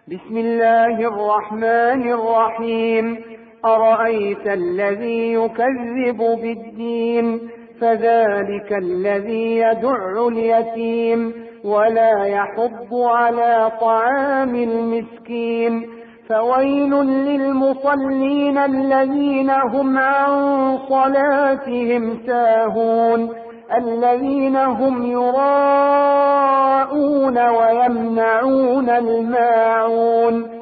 بسم الله الرحمن الرحيم. أرأيت الذي يكذب بالدين فذلك الذي يدع اليتيم ولا يحض على طعام المسكين فويل للمصلين الذين هم عن صلاتهم ساهون الذين هم يراءون ويمنعون الماعون